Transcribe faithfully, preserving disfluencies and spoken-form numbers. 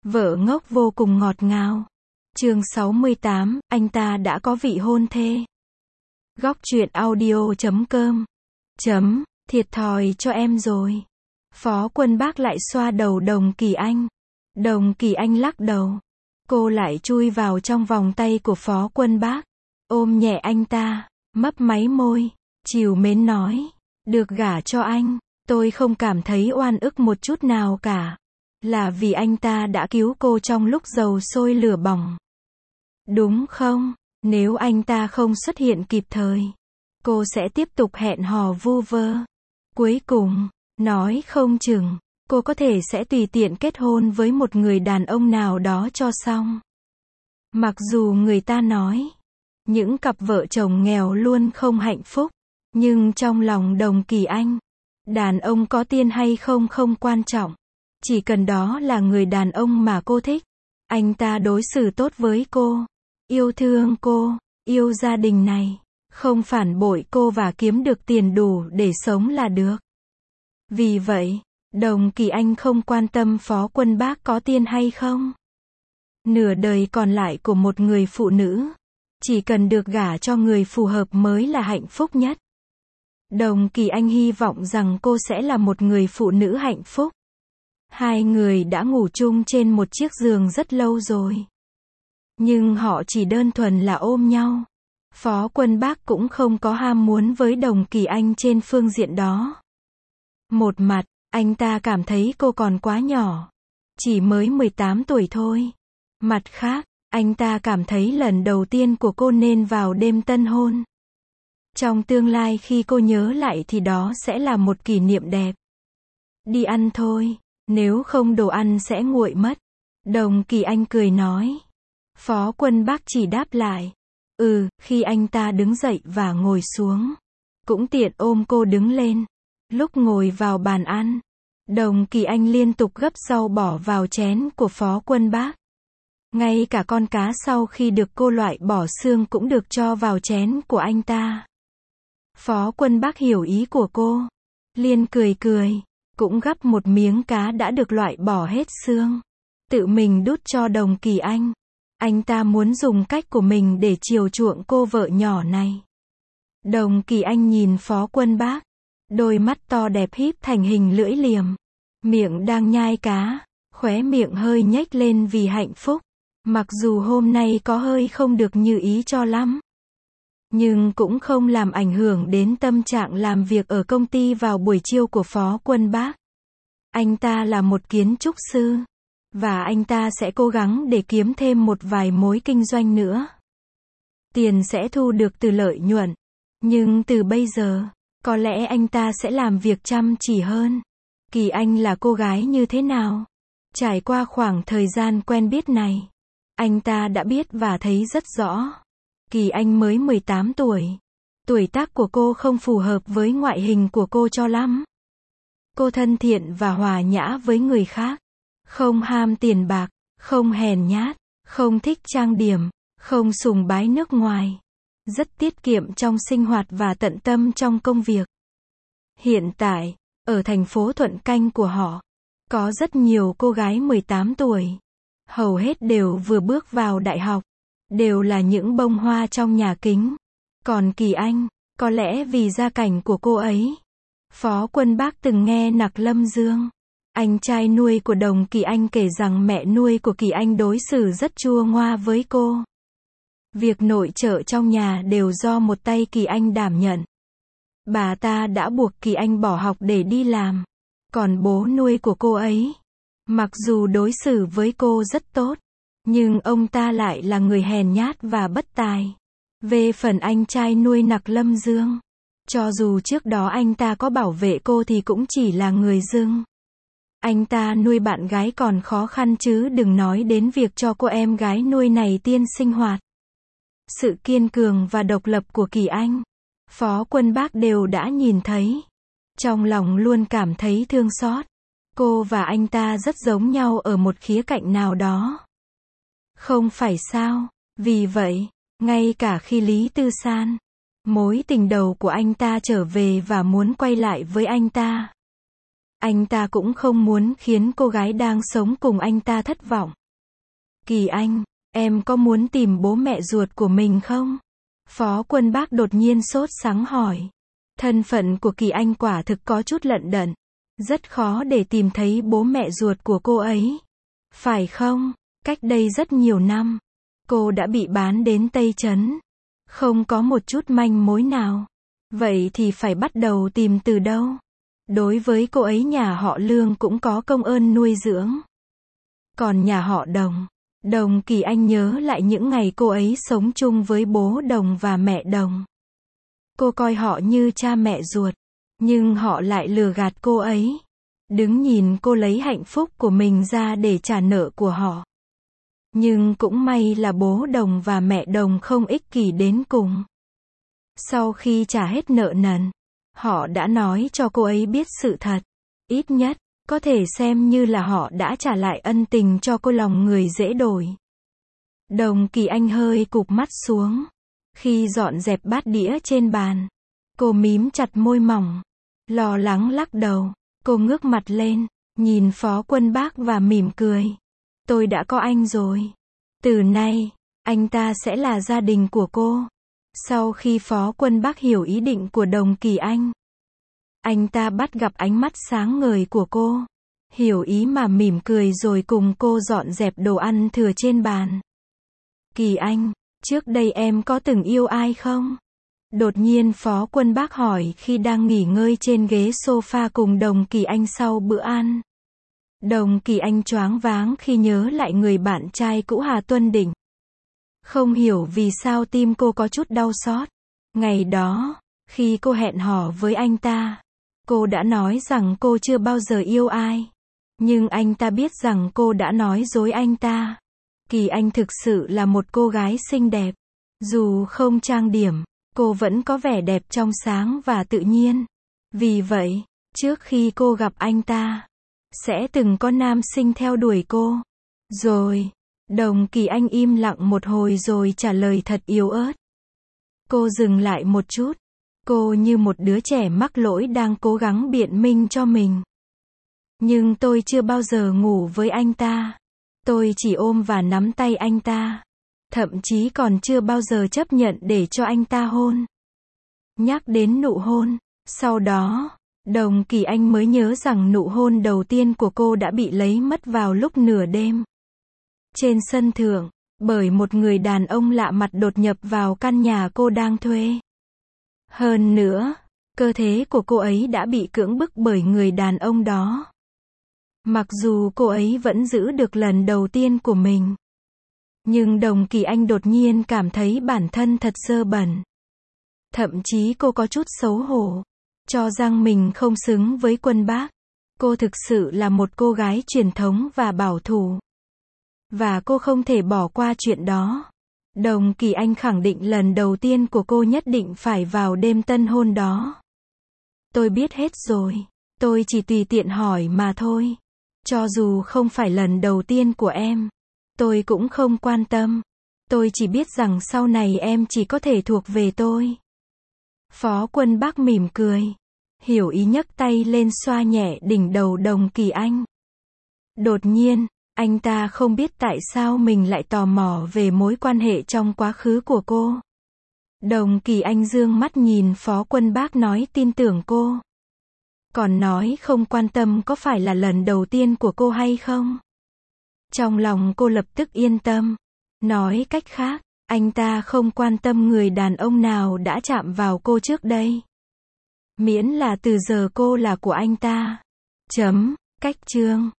Vợ ngốc vô cùng ngọt ngào. Chương sáu mươi tám, anh ta đã có vị hôn thê. Góc truyện audio chấm com. Chấm, thiệt thòi cho em rồi. Phó Quân Bác lại xoa đầu Đồng Kỳ Anh. Đồng Kỳ Anh lắc đầu. Cô lại chui vào trong vòng tay của Phó Quân Bác. Ôm nhẹ anh ta, mấp máy môi, trìu mến nói. Được gả cho anh, tôi không cảm thấy oan ức một chút nào cả. Là vì anh ta đã cứu cô trong lúc dầu sôi lửa bỏng. Đúng không? Nếu anh ta không xuất hiện kịp thời, cô sẽ tiếp tục hẹn hò vu vơ. Cuối cùng, nói không chừng, cô có thể sẽ tùy tiện kết hôn với một người đàn ông nào đó cho xong. Mặc dù người ta nói, những cặp vợ chồng nghèo luôn không hạnh phúc, nhưng trong lòng Đồng Kỳ Anh, đàn ông có tiền hay không không quan trọng. Chỉ cần đó là người đàn ông mà cô thích. Anh ta đối xử tốt với cô, yêu thương cô, yêu gia đình này, không phản bội cô và kiếm được tiền đủ để sống là được. Vì vậy, Đồng Kỳ Anh không quan tâm Phó Quân Bác có tiền hay không. Nửa đời còn lại của một người phụ nữ, chỉ cần được gả cho người phù hợp mới là hạnh phúc nhất. Đồng Kỳ Anh hy vọng rằng cô sẽ là một người phụ nữ hạnh phúc. Hai người đã ngủ chung trên một chiếc giường rất lâu rồi. Nhưng họ chỉ đơn thuần là ôm nhau. Phó Quân Bác cũng không có ham muốn với Đồng Kỳ Anh trên phương diện đó. Một mặt, anh ta cảm thấy cô còn quá nhỏ. Chỉ mới mười tám tuổi thôi. Mặt khác, anh ta cảm thấy lần đầu tiên của cô nên vào đêm tân hôn. Trong tương lai khi cô nhớ lại thì đó sẽ là một kỷ niệm đẹp. Đi ăn thôi, nếu không đồ ăn sẽ nguội mất. Đồng Kỳ Anh cười nói. Phó Quân Bác chỉ đáp lại. Ừ, khi anh ta đứng dậy và ngồi xuống. Cũng tiện ôm cô đứng lên. Lúc ngồi vào bàn ăn, Đồng Kỳ Anh liên tục gấp rau bỏ vào chén của Phó Quân Bác. Ngay cả con cá sau khi được cô loại bỏ xương cũng được cho vào chén của anh ta. Phó Quân Bác hiểu ý của cô. Liên cười cười, cũng gắp một miếng cá đã được loại bỏ hết xương. Tự mình đút cho Đồng Kỳ Anh. Anh ta muốn dùng cách của mình để chiều chuộng cô vợ nhỏ này. Đồng Kỳ Anh nhìn Phó Quân Bác. Đôi mắt to đẹp híp thành hình lưỡi liềm. Miệng đang nhai cá, khóe miệng hơi nhếch lên vì hạnh phúc. Mặc dù hôm nay có hơi không được như ý cho lắm, nhưng cũng không làm ảnh hưởng đến tâm trạng làm việc ở công ty vào buổi chiều của Phó Quân Bác. Anh ta là một kiến trúc sư, và anh ta sẽ cố gắng để kiếm thêm một vài mối kinh doanh nữa. Tiền sẽ thu được từ lợi nhuận, nhưng từ bây giờ, có lẽ anh ta sẽ làm việc chăm chỉ hơn. Kỳ Anh là cô gái như thế nào? Trải qua khoảng thời gian quen biết này, anh ta đã biết và thấy rất rõ. Kỳ Anh mới mười tám tuổi. Tuổi tác của cô không phù hợp với ngoại hình của cô cho lắm. Cô thân thiện và hòa nhã với người khác. Không ham tiền bạc, không hèn nhát, không thích trang điểm, không sùng bái nước ngoài. Rất tiết kiệm trong sinh hoạt và tận tâm trong công việc. Hiện tại, ở thành phố Thuận Canh của họ, có rất nhiều cô gái mười tám tuổi. Hầu hết đều vừa bước vào đại học. Đều là những bông hoa trong nhà kính. Còn Kỳ Anh, có lẽ vì gia cảnh của cô ấy. Phó Quân Bác từng nghe Nặc Lâm Dương, anh trai nuôi của Đồng Kỳ Anh kể rằng mẹ nuôi của Kỳ Anh đối xử rất chua ngoa với cô. Việc nội trợ trong nhà đều do một tay Kỳ Anh đảm nhận. Bà ta đã buộc Kỳ Anh bỏ học để đi làm. Còn bố nuôi của cô ấy, mặc dù đối xử với cô rất tốt, nhưng ông ta lại là người hèn nhát và bất tài. Về phần anh trai nuôi Nặc Lâm Dương, cho dù trước đó anh ta có bảo vệ cô thì cũng chỉ là người dưng. Anh ta nuôi bạn gái còn khó khăn chứ đừng nói đến việc cho cô em gái nuôi này tiên sinh hoạt. Sự kiên cường và độc lập của Kỳ Anh, Phó Quân Bác đều đã nhìn thấy. Trong lòng luôn cảm thấy thương xót. Cô và anh ta rất giống nhau ở một khía cạnh nào đó. Không phải sao? Vì vậy, ngay cả khi Lý Tư San, mối tình đầu của anh ta trở về và muốn quay lại với anh ta, Anh ta cũng không muốn khiến cô gái đang sống cùng anh ta thất vọng. Kỳ Anh, em có muốn tìm bố mẹ ruột của mình không? Phó Quân Bác đột nhiên sốt sắng hỏi. Thân phận của Kỳ Anh quả thực có chút lận đận. Rất khó để tìm thấy bố mẹ ruột của cô ấy. Phải không? Cách đây rất nhiều năm, cô đã bị bán đến Tây Trấn. Không có một chút manh mối nào. Vậy thì phải bắt đầu tìm từ đâu? Đối với cô ấy nhà họ Lương cũng có công ơn nuôi dưỡng. Còn nhà họ Đồng, Đồng Kỳ Anh nhớ lại những ngày cô ấy sống chung với bố Đồng và mẹ Đồng. Cô coi họ như cha mẹ ruột, nhưng họ lại lừa gạt cô ấy. Đứng nhìn cô lấy hạnh phúc của mình ra để trả nợ của họ. Nhưng cũng may là bố Đồng và mẹ Đồng không ích kỷ đến cùng. Sau khi trả hết nợ nần, họ đã nói cho cô ấy biết sự thật. Ít nhất, có thể xem như là họ đã trả lại ân tình cho cô. Lòng người dễ đổi. Đồng Kỳ Anh hơi cụp mắt xuống. Khi dọn dẹp bát đĩa trên bàn, cô mím chặt môi mỏng, lo lắng lắc đầu. Cô ngước mặt lên, nhìn Phó Quân Bác và mỉm cười. Tôi đã có anh rồi. Từ nay, anh ta sẽ là gia đình của cô. Sau khi Phó Quân Bác hiểu ý định của Đồng Kỳ Anh, anh ta bắt gặp ánh mắt sáng ngời của cô. Hiểu ý mà mỉm cười rồi cùng cô dọn dẹp đồ ăn thừa trên bàn. Kỳ Anh, trước đây em có từng yêu ai không? Đột nhiên Phó Quân Bác hỏi khi đang nghỉ ngơi trên ghế sofa cùng Đồng Kỳ Anh sau bữa ăn. Đồng Kỳ Anh choáng váng khi nhớ lại người bạn trai cũ Hà Tuân Đỉnh. Không hiểu vì sao tim cô có chút đau xót. Ngày đó, khi cô hẹn hò với anh ta, cô đã nói rằng cô chưa bao giờ yêu ai. Nhưng anh ta biết rằng cô đã nói dối anh ta. Kỳ Anh thực sự là một cô gái xinh đẹp. Dù không trang điểm, cô vẫn có vẻ đẹp trong sáng và tự nhiên. Vì vậy, trước khi cô gặp anh ta, sẽ từng có nam sinh theo đuổi cô. Rồi, Đồng Kỳ Anh im lặng một hồi rồi trả lời thật yếu ớt. Cô dừng lại một chút. Cô như một đứa trẻ mắc lỗi đang cố gắng biện minh cho mình. Nhưng tôi chưa bao giờ ngủ với anh ta. Tôi chỉ ôm và nắm tay anh ta. Thậm chí còn chưa bao giờ chấp nhận để cho anh ta hôn. Nhắc đến nụ hôn, sau đó, Đồng Kỳ Anh mới nhớ rằng nụ hôn đầu tiên của cô đã bị lấy mất vào lúc nửa đêm. Trên sân thượng, bởi một người đàn ông lạ mặt đột nhập vào căn nhà cô đang thuê. Hơn nữa, cơ thể của cô ấy đã bị cưỡng bức bởi người đàn ông đó. Mặc dù cô ấy vẫn giữ được lần đầu tiên của mình, nhưng Đồng Kỳ Anh đột nhiên cảm thấy bản thân thật dơ bẩn. Thậm chí cô có chút xấu hổ, cho rằng mình không xứng với Quân Bác. Cô thực sự là một cô gái truyền thống và bảo thủ. Và cô không thể bỏ qua chuyện đó. Đồng Kỳ Anh khẳng định lần đầu tiên của cô nhất định phải vào đêm tân hôn đó. Tôi biết hết rồi. Tôi chỉ tùy tiện hỏi mà thôi. Cho dù không phải lần đầu tiên của em, tôi cũng không quan tâm. Tôi chỉ biết rằng sau này em chỉ có thể thuộc về tôi. Phó Quân Bác mỉm cười. Hiểu ý nhấc tay lên xoa nhẹ đỉnh đầu Đồng Kỳ Anh. Đột nhiên, anh ta không biết tại sao mình lại tò mò về mối quan hệ trong quá khứ của cô. Đồng Kỳ Anh dương mắt nhìn Phó Quân Bác nói tin tưởng cô. Còn nói không quan tâm có phải là lần đầu tiên của cô hay không? Trong lòng cô lập tức yên tâm. Nói cách khác, anh ta không quan tâm người đàn ông nào đã chạm vào cô trước đây. Miễn là từ giờ cô là của anh ta. Chấm, cách chương.